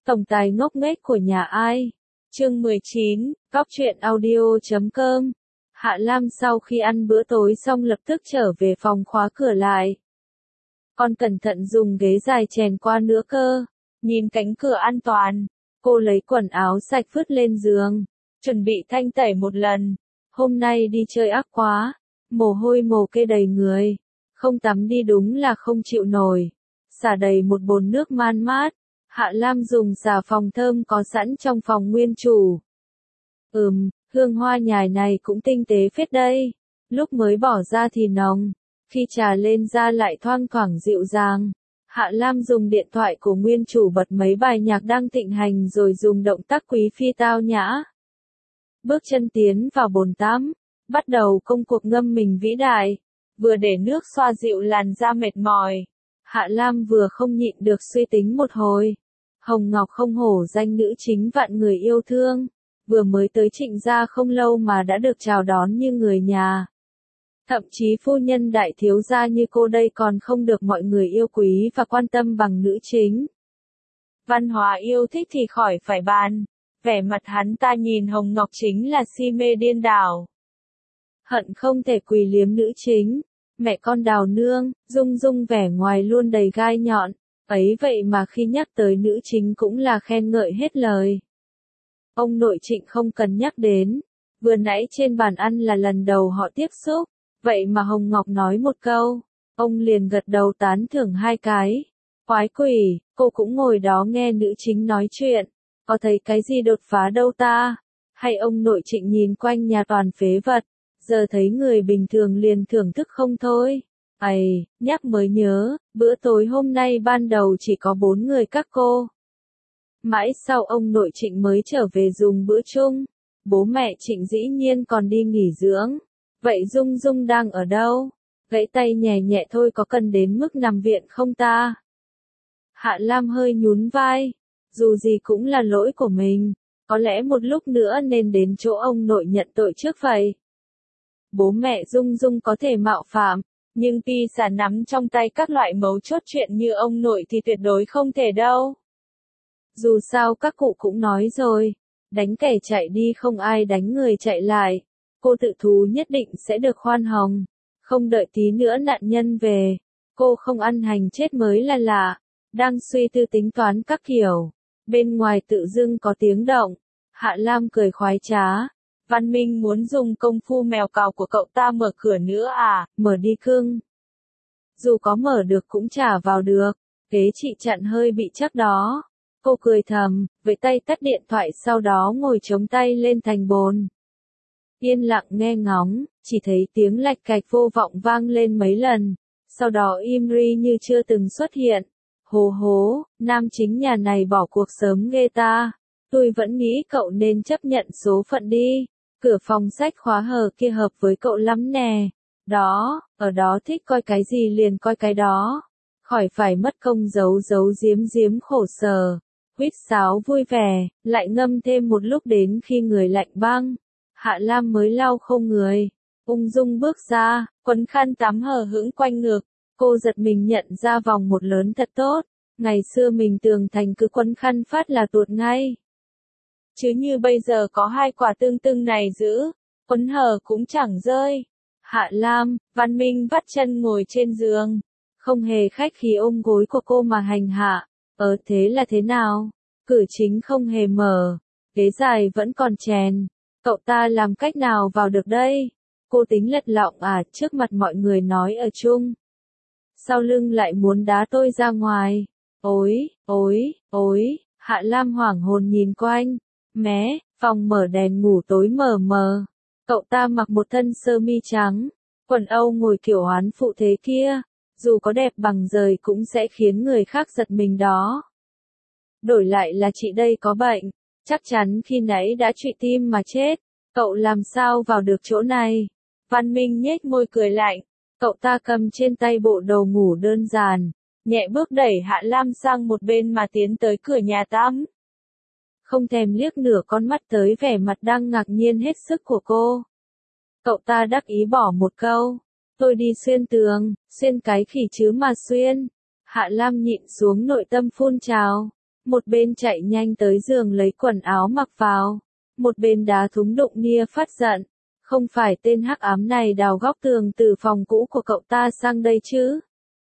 Tổng tài ngốc nghếch của nhà ai? Chương 19, Cóc truyện audio.com. Hạ Lam sau khi ăn bữa tối xong lập tức trở về phòng khóa cửa lại. Còn cẩn thận dùng ghế dài chèn qua nữa cơ. Nhìn cánh cửa an toàn, cô lấy quần áo sạch vứt lên giường, chuẩn bị thanh tẩy một lần. Hôm nay đi chơi ác quá, mồ hôi mồ kê đầy người, không tắm đi đúng là không chịu nổi. Xả đầy một bồn nước man mát, Hạ Lam dùng xà phòng thơm có sẵn trong phòng nguyên chủ. Hương hoa nhài này cũng tinh tế phết đây. Lúc mới bỏ ra thì nồng, khi trà lên da lại thoang thoảng dịu dàng. Hạ Lam dùng điện thoại của nguyên chủ bật mấy bài nhạc đang thịnh hành rồi dùng động tác quý phi tao nhã. Bước chân tiến vào bồn tắm, bắt đầu công cuộc ngâm mình vĩ đại, vừa để nước xoa dịu làn da mệt mỏi. Hạ Lam vừa không nhịn được suy tính một hồi. Hồng Ngọc không hổ danh nữ chính vạn người yêu thương, vừa mới tới Trịnh gia không lâu mà đã được chào đón như người nhà. Thậm chí phu nhân đại thiếu gia như cô đây còn không được mọi người yêu quý và quan tâm bằng nữ chính. Văn hóa yêu thích thì khỏi phải bàn, vẻ mặt hắn ta nhìn Hồng Ngọc chính là si mê điên đảo. Hận không thể quỳ liếm nữ chính, mẹ con Đào nương, Dung Dung vẻ ngoài luôn đầy gai nhọn, ấy vậy mà khi nhắc tới nữ chính cũng là khen ngợi hết lời. Ông nội Trịnh không cần nhắc đến, vừa nãy trên bàn ăn là lần đầu họ tiếp xúc, vậy mà Hồng Ngọc nói một câu, ông liền gật đầu tán thưởng hai cái. Quái quỷ, cô cũng ngồi đó nghe nữ chính nói chuyện, có thấy cái gì đột phá đâu ta? Hay ông nội Trịnh nhìn quanh nhà toàn phế vật, giờ thấy người bình thường liền thưởng thức không thôi. Ây, nhắc mới nhớ, bữa tối hôm nay ban đầu chỉ có 4 người các cô. Mãi sau ông nội Trịnh mới trở về dùng bữa chung, bố mẹ Trịnh dĩ nhiên còn đi nghỉ dưỡng. Vậy Dung Dung đang ở đâu? Gãy tay nhẹ nhẹ thôi có cần đến mức nằm viện không ta? Hạ Lam hơi nhún vai, dù gì cũng là lỗi của mình, có lẽ một lúc nữa nên đến chỗ ông nội nhận tội trước vậy. Bố mẹ Dung Dung có thể mạo phạm, nhưng Pisa nắm trong tay các loại mấu chốt chuyện như ông nội thì tuyệt đối không thể đâu. Dù sao các cụ cũng nói rồi, đánh kẻ chạy đi không ai đánh người chạy lại, cô tự thú nhất định sẽ được khoan hồng, không đợi tí nữa nạn nhân về, cô không ăn hành chết mới là lạ, đang suy tư tính toán các kiểu, bên ngoài tự dưng có tiếng động, Hạ Lam cười khoái trá. Văn Minh muốn dùng công phu mèo cào của cậu ta mở cửa nữa à? Mở đi cưng. Dù có mở được cũng chả vào được, ghế chị chặn hơi bị chắc đó. Cô cười thầm, với tay tắt điện thoại sau đó ngồi chống tay lên thành bồn. Yên lặng nghe ngóng, chỉ thấy tiếng lạch cạch vô vọng vang lên mấy lần, sau đó im ri như chưa từng xuất hiện. Hố hố, nam chính nhà này bỏ cuộc sớm ghê ta. Tôi vẫn nghĩ cậu nên chấp nhận số phận đi. Cửa phòng sách khóa hờ kia hợp với cậu lắm nè. Đó, ở đó thích coi cái gì liền coi cái đó. Khỏi phải mất công giấu giếm khổ sở. Huýt sáo vui vẻ, lại ngâm thêm một lúc đến khi người lạnh băng. Hạ Lam mới lau khô người. Ung dung bước ra, quấn khăn tắm hờ hững quanh ngực. Cô giật mình nhận ra vòng một lớn thật tốt. Ngày xưa mình tưởng thành cứ quấn khăn phát là tuột ngay. Chứ như bây giờ có hai quả tương tưng này giữ, quấn hở cũng chẳng rơi. Hạ Lam, Văn Minh vắt chân ngồi trên giường, không hề khách khí ôm gối của cô mà hành hạ. Thế là thế nào? Cửa chính không hề mở, ghế dài vẫn còn chèn. Cậu ta làm cách nào vào được đây? Cô tính lật lọng trước mặt mọi người nói ở chung. Sau lưng lại muốn đá tôi ra ngoài. Ôi, Hạ Lam hoảng hồn nhìn quanh. Mé, phòng mở đèn ngủ tối mờ mờ. Cậu ta mặc một thân sơ mi trắng, quần Âu ngồi kiểu oán phụ thế kia, dù có đẹp bằng giời cũng sẽ khiến người khác giật mình đó. Đổi lại là chị đây có bệnh, chắc chắn khi nãy đã trụy tim mà chết, cậu làm sao vào được chỗ này? Văn Minh nhếch môi cười lạnh, cậu ta cầm trên tay bộ đồ ngủ đơn giản, nhẹ bước đẩy Hạ Lam sang một bên mà tiến tới cửa nhà tắm. Không thèm liếc nửa con mắt tới vẻ mặt đang ngạc nhiên hết sức của cô. Cậu ta đắc ý bỏ một câu, tôi đi xuyên tường, xuyên cái khỉ chứ mà xuyên. Hạ Lam nhịn xuống nội tâm phun trào, một bên chạy nhanh tới giường lấy quần áo mặc vào, một bên đá thúng đụng nia phát giận. Không phải tên hắc ám này đào góc tường từ phòng cũ của cậu ta sang đây chứ?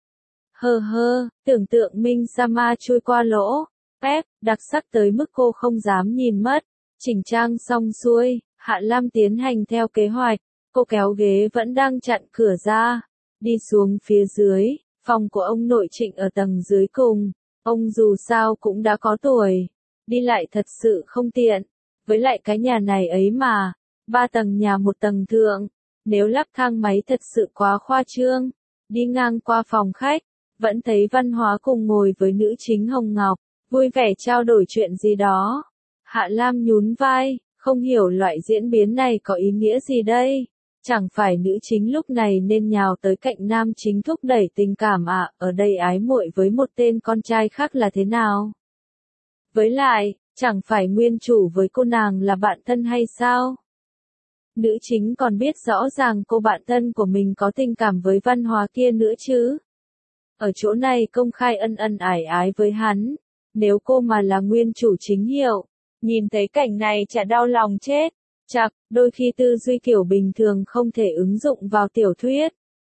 Hơ hơ, tưởng tượng Minh Sama chui qua lỗ. Pep, đặc sắc tới mức cô không dám nhìn mất. Chỉnh trang xong xuôi, Hạ Lam tiến hành theo kế hoạch. Cô kéo ghế vẫn đang chặn cửa ra. Đi xuống phía dưới, phòng của ông nội Trịnh ở tầng dưới cùng. Ông dù sao cũng đã có tuổi. Đi lại thật sự không tiện. Với lại cái nhà này ấy mà. 3 tầng nhà một tầng thượng. Nếu lắp thang máy thật sự quá khoa trương. Đi ngang qua phòng khách, vẫn thấy Văn Hóa cùng ngồi với nữ chính Hồng Ngọc, vui vẻ trao đổi chuyện gì đó. Hạ Lam nhún vai, không hiểu loại diễn biến này có ý nghĩa gì đây. Chẳng phải nữ chính lúc này nên nhào tới cạnh nam chính thúc đẩy tình cảm à, ở đây ái muội với một tên con trai khác là thế nào? Với lại, chẳng phải nguyên chủ với cô nàng là bạn thân hay sao? Nữ chính còn biết rõ ràng cô bạn thân của mình có tình cảm với Văn Hóa kia nữa chứ. Ở chỗ này công khai ân ân ải ái với hắn. Nếu cô mà là nguyên chủ chính hiệu, nhìn thấy cảnh này chả đau lòng chết. Chặt, đôi khi tư duy kiểu bình thường không thể ứng dụng vào tiểu thuyết.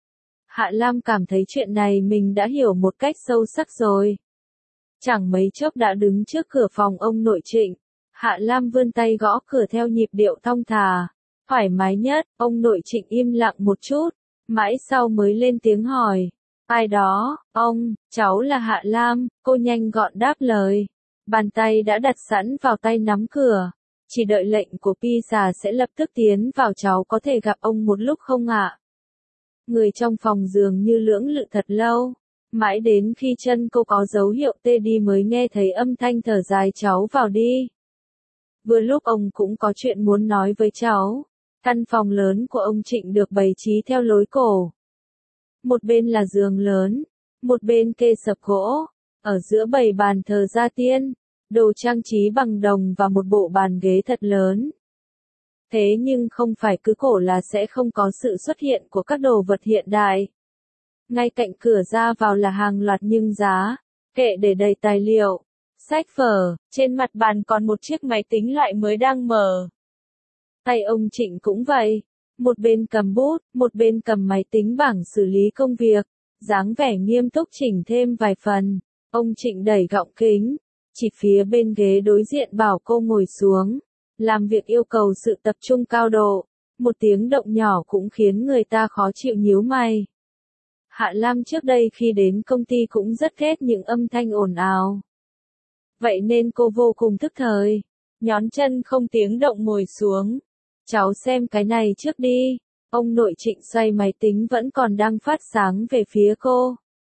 Hạ Lam cảm thấy chuyện này mình đã hiểu một cách sâu sắc rồi. Chẳng mấy chốc đã đứng trước cửa phòng ông nội Trịnh. Hạ Lam vươn tay gõ cửa theo nhịp điệu thong thả. Thoải mái nhất, ông nội Trịnh im lặng một chút. Mãi sau mới lên tiếng hỏi. Ai đó, ông, cháu là Hạ Lam, cô nhanh gọn đáp lời. Bàn tay đã đặt sẵn vào tay nắm cửa. Chỉ đợi lệnh của Pizza sẽ lập tức tiến vào, cháu có thể gặp ông một lúc không ạ? Người trong phòng dường như lưỡng lự thật lâu. Mãi đến khi chân cô có dấu hiệu tê đi mới nghe thấy âm thanh thở dài, cháu vào đi. Vừa lúc ông cũng có chuyện muốn nói với cháu. Căn phòng lớn của ông Trịnh được bày trí theo lối cổ. Một bên là giường lớn, một bên kê sập gỗ, ở giữa bày bàn thờ gia tiên, đồ trang trí bằng đồng và một bộ bàn ghế thật lớn. Thế nhưng không phải cứ cổ là sẽ không có sự xuất hiện của các đồ vật hiện đại. Ngay cạnh cửa ra vào là hàng loạt nhưng giá, kệ để đầy tài liệu, sách vở, trên mặt bàn còn một chiếc máy tính loại mới đang mở. Tay ông Trịnh cũng vậy, một bên cầm bút, một bên cầm máy tính bảng xử lý công việc, dáng vẻ nghiêm túc chỉnh thêm vài phần. Ông Trịnh đẩy gọng kính, chỉ phía bên ghế đối diện bảo cô ngồi xuống. Làm việc yêu cầu sự tập trung cao độ, một tiếng động nhỏ cũng khiến người ta khó chịu nhíu mày. Hạ Lam trước đây khi đến công ty cũng rất ghét những âm thanh ồn ào. Vậy nên cô vô cùng thức thời, nhón chân không tiếng động ngồi xuống. Cháu xem cái này trước đi. Ông nội Trịnh xoay máy tính vẫn còn đang phát sáng về phía cô.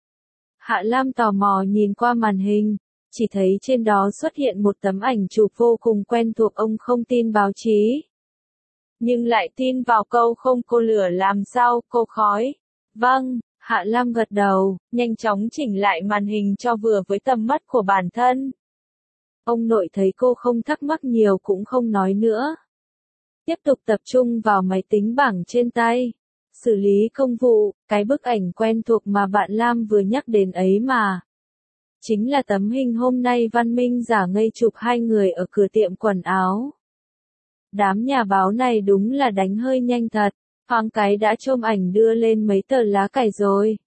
Hạ Lam tò mò nhìn qua màn hình, chỉ thấy trên đó xuất hiện một tấm ảnh chụp vô cùng quen thuộc. Ông không tin báo chí, nhưng lại tin vào câu không cô lửa làm sao cô khói. Vâng, Hạ Lam gật đầu, nhanh chóng chỉnh lại màn hình cho vừa với tầm mắt của bản thân. Ông nội thấy cô không thắc mắc nhiều cũng không nói nữa. Tiếp tục tập trung vào máy tính bảng trên tay. Xử lý công vụ, cái bức ảnh quen thuộc mà bạn Lam vừa nhắc đến ấy mà. Chính là tấm hình hôm nay Văn Minh giả ngây chụp hai người ở cửa tiệm quần áo. Đám nhà báo này đúng là đánh hơi nhanh thật, thoáng cái đã chôm ảnh đưa lên mấy tờ lá cải rồi.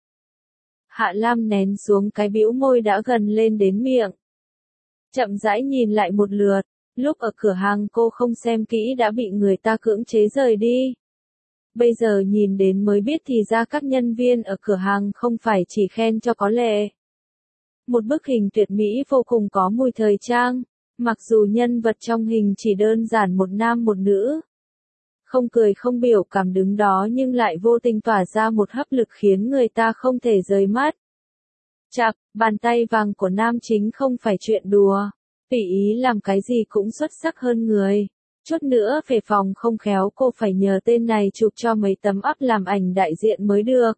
Hạ Lam nén xuống cái bĩu môi đã gần lên đến miệng. Chậm rãi nhìn lại một lượt, lúc ở cửa hàng cô không xem kỹ đã bị người ta cưỡng chế rời đi. Bây giờ nhìn đến mới biết thì ra các nhân viên ở cửa hàng không phải chỉ khen cho có lệ. Một bức hình tuyệt mỹ vô cùng có mùi thời trang, mặc dù nhân vật trong hình chỉ đơn giản một nam một nữ. Không cười không biểu cảm đứng đó nhưng lại vô tình tỏa ra một hấp lực khiến người ta không thể rời mắt. Chạc, bàn tay vàng của nam chính không phải chuyện đùa. Tùy ý làm cái gì cũng xuất sắc hơn người. Chút nữa về phòng không khéo cô phải nhờ tên này chụp cho mấy tấm up làm ảnh đại diện mới được.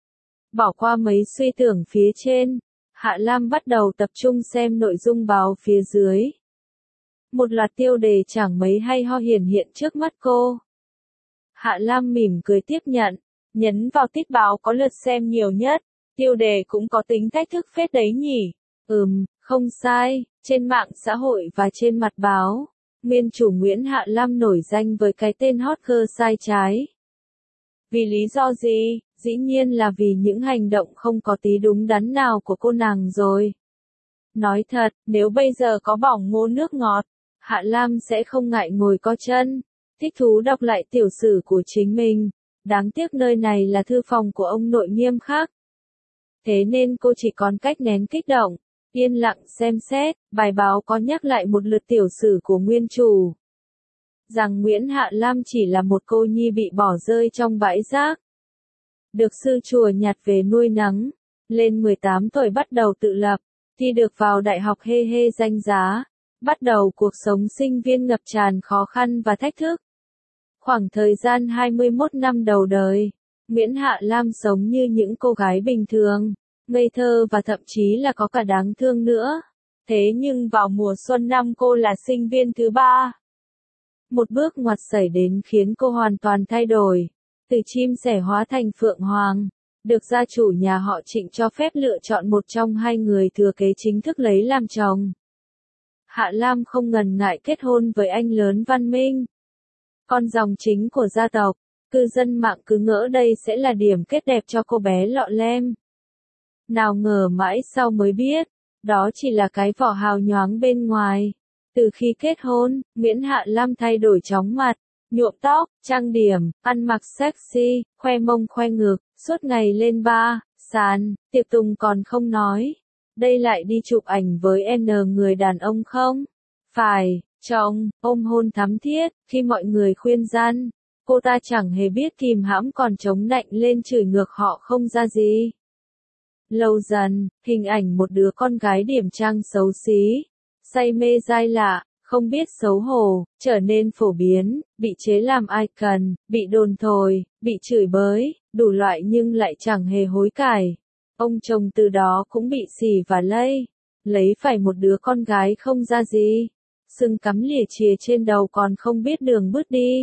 Bỏ qua mấy suy tưởng phía trên, Hạ Lam bắt đầu tập trung xem nội dung báo phía dưới. Một loạt tiêu đề chẳng mấy hay ho hiển hiện trước mắt cô. Hạ Lam mỉm cười tiếp nhận, nhấn vào tít báo có lượt xem nhiều nhất. Tiêu đề cũng có tính thách thức phết đấy nhỉ. Không sai, trên mạng xã hội và trên mặt báo, nguyên chủ Nguyễn Hạ Lam nổi danh với cái tên hot girl sai trái. Vì lý do gì? Dĩ nhiên là vì những hành động không có tí đúng đắn nào của cô nàng rồi. Nói thật, nếu bây giờ có bỏng ngô nước ngọt, Hạ Lam sẽ không ngại ngồi co chân, thích thú đọc lại tiểu sử của chính mình. Đáng tiếc nơi này là thư phòng của ông nội nghiêm khắc. Thế nên cô chỉ còn cách nén kích động, yên lặng xem xét, bài báo có nhắc lại một lượt tiểu sử của nguyên chủ. Rằng Nguyễn Hạ Lam chỉ là một cô nhi bị bỏ rơi trong bãi rác. Được sư chùa nhặt về nuôi nấng, lên 18 tuổi bắt đầu tự lập, thi được vào đại học hê hê danh giá, bắt đầu cuộc sống sinh viên ngập tràn khó khăn và thách thức. Khoảng thời gian 21 năm đầu đời, Nguyễn Hạ Lam sống như những cô gái bình thường, ngây thơ và thậm chí là có cả đáng thương nữa. Thế nhưng vào mùa xuân năm cô là sinh viên thứ 3. Một bước ngoặt xảy đến khiến cô hoàn toàn thay đổi, từ chim sẻ hóa thành phượng hoàng, được gia chủ nhà họ Trịnh cho phép lựa chọn một trong hai người thừa kế chính thức lấy làm chồng. Hạ Lam không ngần ngại kết hôn với anh lớn Văn Minh, con dòng chính của gia tộc. Cư dân mạng cứ ngỡ đây sẽ là điểm kết đẹp cho cô bé lọ lem. Nào ngờ mãi sau mới biết, đó chỉ là cái vỏ hào nhoáng bên ngoài. Từ khi kết hôn, Nguyễn Hạ Lam thay đổi chóng mặt, nhuộm tóc, trang điểm, ăn mặc sexy, khoe mông khoe ngực, suốt ngày lên bar, sàn, tiệc tùng còn không nói. Đây lại đi chụp ảnh với N người đàn ông không? Phải, chồng, ôm hôn thắm thiết, khi mọi người khuyên gian, cô ta chẳng hề biết kìm hãm còn chống nạnh lên chửi ngược họ không ra gì. Lâu dần, hình ảnh một đứa con gái điểm trang xấu xí, say mê dai lạ, không biết xấu hổ, trở nên phổ biến, bị chế làm icon, bị đồn thổi, bị chửi bới, đủ loại nhưng lại chẳng hề hối cải. Ông chồng từ đó cũng bị xỉ và lây, lấy phải một đứa con gái không ra gì, sừng cắm lìa chìa trên đầu còn không biết đường bước đi.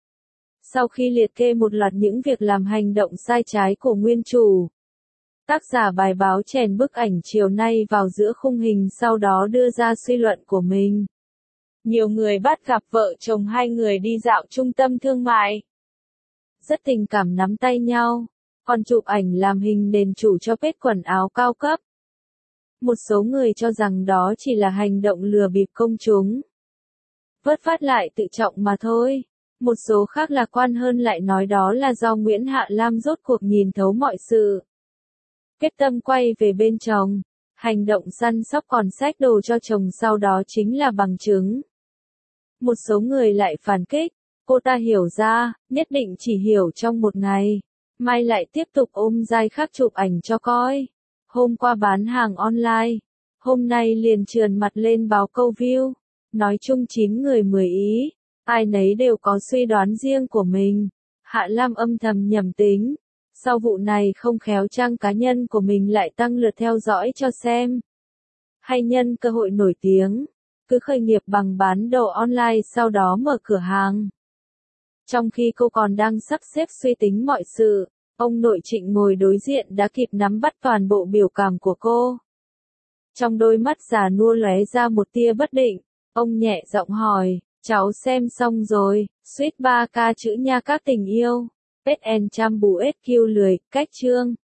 Sau khi liệt kê một loạt những việc làm hành động sai trái của nguyên chủ, tác giả bài báo chèn bức ảnh chiều nay vào giữa khung hình sau đó đưa ra suy luận của mình. Nhiều người bắt gặp vợ chồng hai người đi dạo trung tâm thương mại. Rất tình cảm nắm tay nhau, còn chụp ảnh làm hình nền chủ cho pết quần áo cao cấp. Một số người cho rằng đó chỉ là hành động lừa bịp công chúng. Vớt vát lại tự trọng mà thôi. Một số khác lạc quan hơn lại nói đó là do Nguyễn Hạ Lam rốt cuộc nhìn thấu mọi sự. Quyết tâm quay về bên chồng, hành động săn sóc còn xách đồ cho chồng sau đó chính là bằng chứng. Một số người lại phản kích, cô ta hiểu ra, nhất định chỉ hiểu trong một ngày, mai lại tiếp tục ôm dai khác chụp ảnh cho coi. Hôm qua bán hàng online, hôm nay liền trườn mặt lên báo câu view, nói chung 9 người 10 ý, ai nấy đều có suy đoán riêng của mình. Hạ Lam âm thầm nhẩm tính. Sau vụ này không khéo trang cá nhân của mình lại tăng lượt theo dõi cho xem. Hay nhân cơ hội nổi tiếng, cứ khởi nghiệp bằng bán đồ online sau đó mở cửa hàng. Trong khi cô còn đang sắp xếp suy tính mọi sự, ông nội Trịnh ngồi đối diện đã kịp nắm bắt toàn bộ biểu cảm của cô. Trong đôi mắt già nua lóe ra một tia bất định, ông nhẹ giọng hỏi, cháu xem xong rồi, suýt 3K chữ nha các tình yêu. Pet and Cham bù SQ lười, cách chương.